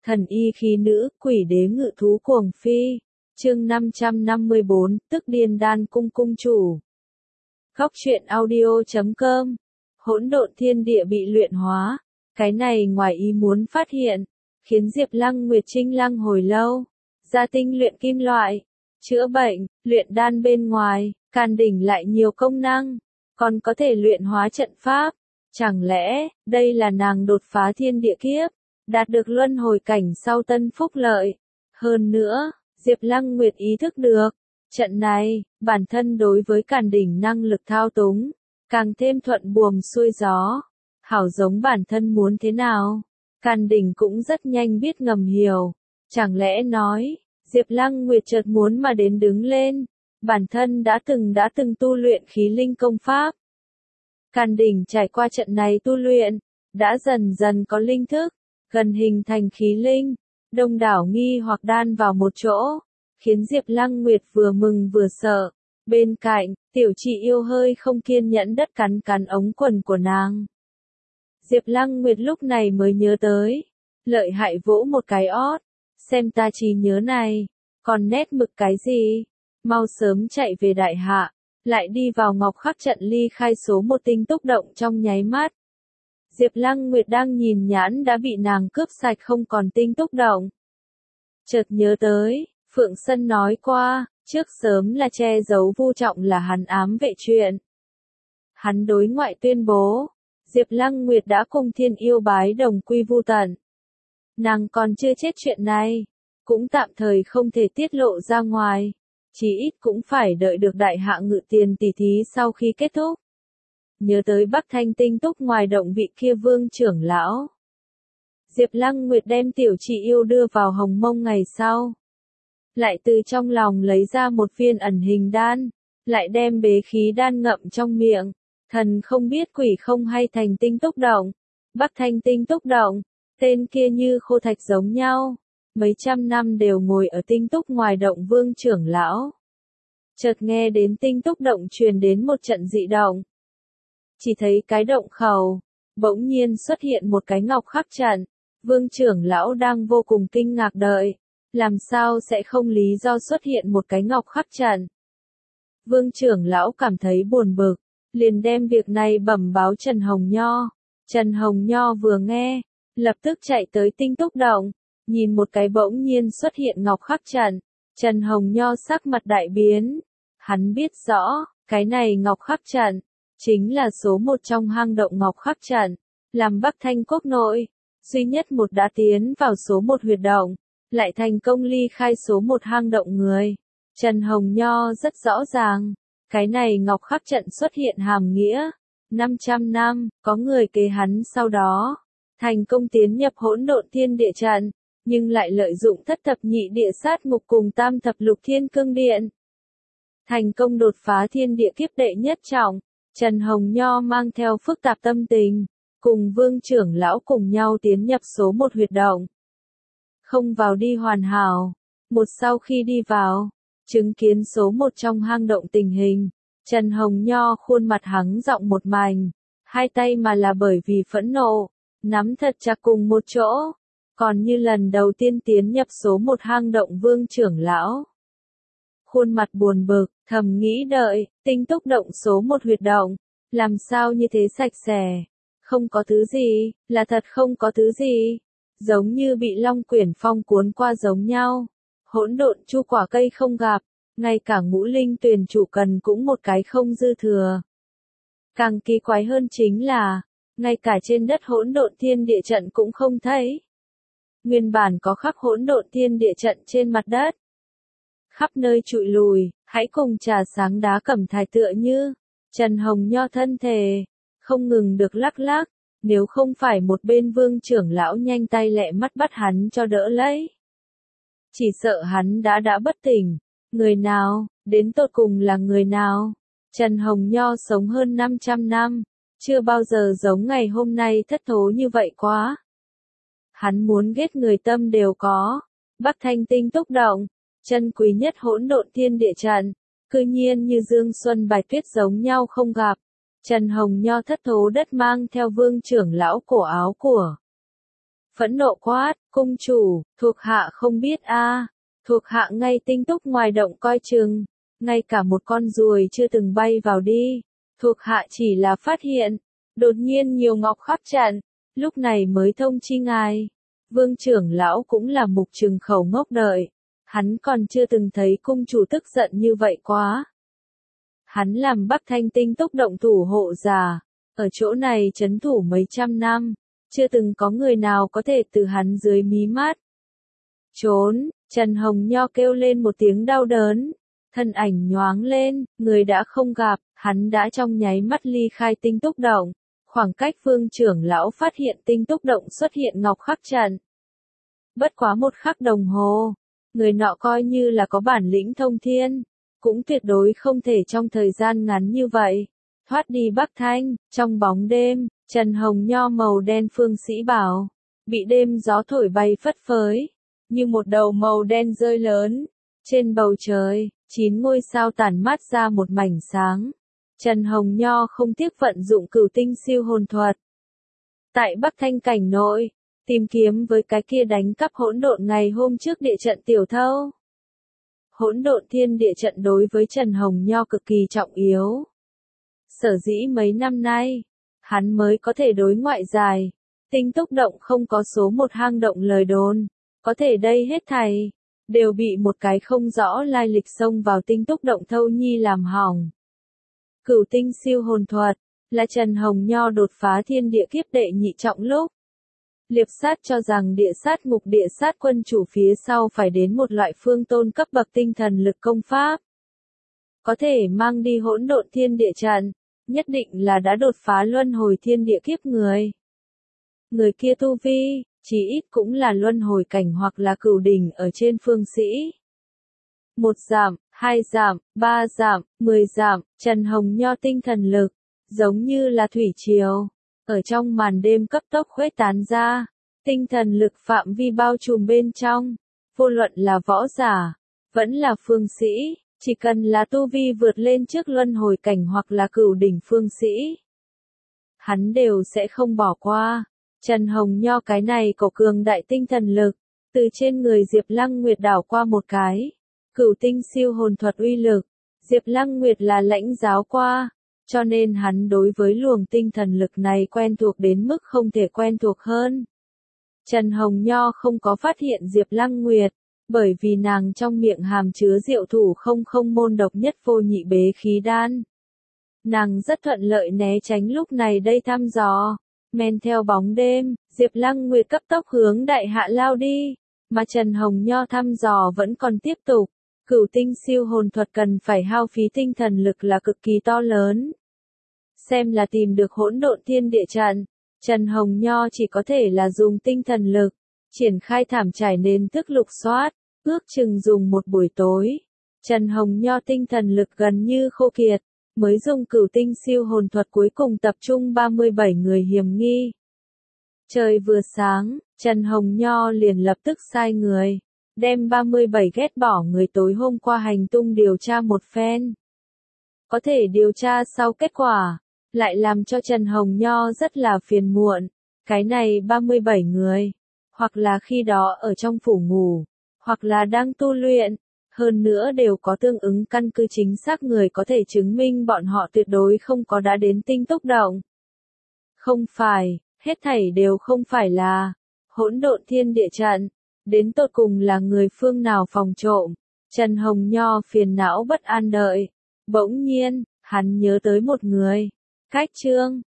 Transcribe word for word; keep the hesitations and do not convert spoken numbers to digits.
Thần y khí nữ, quỷ đế ngự thú cuồng phi. Chương năm trăm năm mươi bốn, tức điên đan cung cung chủ. Góc truyện audio chấm com. Hỗn độn thiên địa bị luyện hóa. Cái này ngoài ý muốn phát hiện, khiến Diệp Lăng Nguyệt Trinh lăng hồi lâu. Gia tinh luyện kim loại, chữa bệnh, luyện đan bên ngoài, Càn Đỉnh lại nhiều công năng, còn có thể luyện hóa trận pháp. Chẳng lẽ, đây là nàng đột phá thiên địa kiếp, đạt được luân hồi cảnh sau tân phúc lợi. Hơn nữa, Diệp Lăng Nguyệt ý thức được, trận này, bản thân đối với Càn Đỉnh năng lực thao túng, càng thêm thuận buồm xuôi gió. Hảo giống bản thân muốn thế nào, Càn Đỉnh cũng rất nhanh biết ngầm hiểu. Chẳng lẽ nói, Diệp Lăng Nguyệt chợt muốn mà đến đứng lên, bản thân đã từng đã từng tu luyện khí linh công pháp. Càn Đỉnh trải qua trận này tu luyện, đã dần dần có linh thức, gần hình thành khí linh, đông đảo nghi hoặc đan vào một chỗ, khiến Diệp Lăng Nguyệt vừa mừng vừa sợ. Bên cạnh, tiểu chị yêu hơi không kiên nhẫn đất cắn cắn ống quần của nàng. Diệp Lăng Nguyệt lúc này mới nhớ tới, lợi hại vỗ một cái ót, xem ta trí nhớ này, còn nét mực cái gì, mau sớm chạy về đại hạ, lại đi vào ngọc khắc trận ly khai số một tinh túc động trong nháy mắt. Diệp Lăng Nguyệt đang nhìn nhãn đã bị nàng cướp sạch không còn tinh túc động. Chợt nhớ tới, Phượng Sân nói qua, trước sớm là che giấu Vu Trọng là hắn ám vệ chuyện. Hắn đối ngoại tuyên bố, Diệp Lăng Nguyệt đã cùng thiên yêu bái đồng quy vu tận. Nàng còn chưa chết chuyện này, cũng tạm thời không thể tiết lộ ra ngoài, chỉ ít cũng phải đợi được đại hạ ngự tiền tỷ thí sau khi kết thúc. Nhớ tới Bắc Thanh tinh túc ngoài động vị kia vương trưởng lão. Diệp Lăng Nguyệt đem tiểu chị yêu đưa vào hồng mông ngày sau. Lại từ trong lòng lấy ra một viên ẩn hình đan, lại đem bế khí đan ngậm trong miệng. Thần không biết quỷ không hay thành tinh túc động. Bắc Thanh tinh túc động, tên kia như khô thạch giống nhau. Mấy trăm năm đều ngồi ở tinh túc ngoài động vương trưởng lão. Chợt nghe đến tinh túc động truyền đến một trận dị động. Chỉ thấy cái động khẩu, bỗng nhiên xuất hiện một cái ngọc khắc trận. Vương trưởng lão đang vô cùng kinh ngạc đợi, làm sao sẽ không lý do xuất hiện một cái ngọc khắc trận. Vương trưởng lão cảm thấy buồn bực, liền đem việc này bẩm báo Trần Hồng Nho. Trần Hồng Nho vừa nghe, lập tức chạy tới tinh túc động, nhìn một cái bỗng nhiên xuất hiện ngọc khắc trận. Trần Hồng Nho sắc mặt đại biến, hắn biết rõ, cái này ngọc khắc trận chính là số một trong hang động ngọc khắc trận, làm Bắc Thanh quốc nội, duy nhất một đã tiến vào số một huyệt động, lại thành công ly khai số một hang động người. Trần Hồng Nho rất rõ ràng, cái này ngọc khắc trận xuất hiện hàm nghĩa, năm trăm năm, có người kế hắn sau đó, thành công tiến nhập hỗn độn thiên địa trận, nhưng lại lợi dụng thất thập nhị địa sát ngục cùng tam thập lục thiên cương điện. Thành công đột phá thiên địa kiếp đệ nhất trọng. Trần Hồng Nho mang theo phức tạp tâm tình, cùng vương trưởng lão cùng nhau tiến nhập số một huyệt động. Không vào đi hoàn hảo, một sau khi đi vào, chứng kiến số một trong hang động tình hình, Trần Hồng Nho khuôn mặt hắng giọng một mảnh, hai tay mà là bởi vì phẫn nộ, nắm thật chặt cùng một chỗ, còn như lần đầu tiên tiến nhập số một hang động vương trưởng lão. Khuôn mặt buồn bực, thầm nghĩ đợi, tinh túc động số một huyệt động, làm sao như thế sạch sẽ, không có thứ gì, là thật không có thứ gì, giống như bị long quyển phong cuốn qua giống nhau, hỗn độn chu quả cây không gặp, ngay cả ngũ linh tuyền chủ cần cũng một cái không dư thừa. Càng kỳ quái hơn chính là, ngay cả trên đất hỗn độn thiên địa trận cũng không thấy. Nguyên bản có khắc hỗn độn thiên địa trận trên mặt đất, khắp nơi trụi lùi, hãy cùng trà sáng đá cẩm thạch tựa như. Trần Hồng Nho thân thể, không ngừng được lắc lắc, nếu không phải một bên vương trưởng lão nhanh tay lẹ mắt bắt hắn cho đỡ lấy. Chỉ sợ hắn đã đã bất tỉnh, người nào, đến tột cùng là người nào. Trần Hồng Nho sống hơn năm trăm năm, chưa bao giờ giống ngày hôm nay thất thố như vậy quá. Hắn muốn ghét người tâm đều có, Bắc Thanh tinh túc động, chân quý nhất hỗn độn thiên địa trận, cư nhiên như dương xuân bài tuyết giống nhau không gặp. Trần Hồng Nho thất thố đất mang theo vương trưởng lão cổ áo của phẫn nộ quát, cung chủ, thuộc hạ không biết a, thuộc hạ ngay tinh túc ngoài động coi chừng, ngay cả một con ruồi chưa từng bay vào đi, thuộc hạ chỉ là phát hiện, đột nhiên nhiều ngọc khắp trận, lúc này mới thông chi ngài. Vương trưởng lão cũng là mục trừng khẩu ngốc đợi, hắn còn chưa từng thấy cung chủ tức giận như vậy quá. Hắn làm Bắc Thanh tinh túc động thủ hộ giả, ở chỗ này trấn thủ mấy trăm năm, chưa từng có người nào có thể từ hắn dưới mí mắt. Trốn, Trần Hồng Nho kêu lên một tiếng đau đớn, thân ảnh nhoáng lên, người đã không gặp, hắn đã trong nháy mắt ly khai tinh túc động, khoảng cách Vương trưởng lão phát hiện tinh túc động xuất hiện ngọc khắc trận. Bất quá một khắc đồng hồ, người nọ coi như là có bản lĩnh thông thiên, cũng tuyệt đối không thể trong thời gian ngắn như vậy thoát đi Bắc Thanh. Trong bóng đêm, Trần Hồng Nho màu đen phương sĩ bảo bị đêm gió thổi bay phất phới, như một đầu màu đen rơi lớn. Trên bầu trời, chín ngôi sao tản mát ra một mảnh sáng. Trần Hồng Nho không tiếc vận dụng cửu tinh siêu hồn thuật. Tại Bắc Thanh cảnh nội, tìm kiếm với cái kia đánh cắp hỗn độn ngày hôm trước địa trận tiểu thâu. Hỗn độn thiên địa trận đối với Trần Hồng Nho cực kỳ trọng yếu. Sở dĩ mấy năm nay, hắn mới có thể đối ngoại dài, tinh túc động không có số một hang động lời đồn, có thể đây hết thảy, đều bị một cái không rõ lai lịch xông vào tinh túc động thâu nhi làm hỏng. Cửu tinh siêu hồn thuật, là Trần Hồng Nho đột phá thiên địa kiếp đệ nhị trọng lúc. Liệp sát cho rằng địa sát ngục địa sát quân chủ phía sau phải đến một loại phương tôn cấp bậc tinh thần lực công pháp. Có thể mang đi hỗn độn thiên địa trận, nhất định là đã đột phá luân hồi thiên địa kiếp người. Người kia tu vi, chỉ ít cũng là luân hồi cảnh hoặc là cửu đỉnh ở trên phương sĩ. Một giảm, hai giảm, ba giảm, mười giảm, Trần Hồng Nho tinh thần lực, giống như là thủy triều, ở trong màn đêm cấp tốc khuếch tán ra, tinh thần lực phạm vi bao trùm bên trong, vô luận là võ giả, vẫn là phương sĩ, chỉ cần là tu vi vượt lên trước luân hồi cảnh hoặc là cửu đỉnh phương sĩ, hắn đều sẽ không bỏ qua. Trần Hồng Nho cái này có cường đại tinh thần lực, từ trên người Diệp Lăng Nguyệt đảo qua một cái, cửu tinh siêu hồn thuật uy lực, Diệp Lăng Nguyệt là lãnh giáo qua, cho nên hắn đối với luồng tinh thần lực này quen thuộc đến mức không thể quen thuộc hơn. Trần Hồng Nho không có phát hiện Diệp Lăng Nguyệt, bởi vì nàng trong miệng hàm chứa diệu thủ không không môn độc nhất vô nhị bế khí đan. Nàng rất thuận lợi né tránh lúc này đây thăm dò, men theo bóng đêm, Diệp Lăng Nguyệt cấp tốc hướng đại hạ lao đi, mà Trần Hồng Nho thăm dò vẫn còn tiếp tục. Cửu tinh siêu hồn thuật cần phải hao phí tinh thần lực là cực kỳ to lớn. Xem là tìm được hỗn độn thiên địa trận, Trần Hồng Nho chỉ có thể là dùng tinh thần lực, triển khai thảm trải nền thức lục soát, ước chừng dùng một buổi tối. Trần Hồng Nho tinh thần lực gần như khô kiệt, mới dùng cửu tinh siêu hồn thuật cuối cùng tập trung ba mươi bảy người hiểm nghi. Trời vừa sáng, Trần Hồng Nho liền lập tức sai người, đem ba mươi bảy ghét bỏ người tối hôm qua hành tung điều tra một phen. Có thể điều tra sau kết quả, lại làm cho Trần Hồng Nho rất là phiền muộn. Cái này ba mươi bảy người, hoặc là khi đó ở trong phủ ngủ, hoặc là đang tu luyện, hơn nữa đều có tương ứng căn cứ chính xác người có thể chứng minh bọn họ tuyệt đối không có đã đến tinh túc động. Không phải, hết thảy đều không phải là hỗn độn thiên địa trận, đến tột cùng là người phương nào phòng trộm. Trần Hồng Nho phiền não bất an đợi, bỗng nhiên, hắn nhớ tới một người. Cách Trương,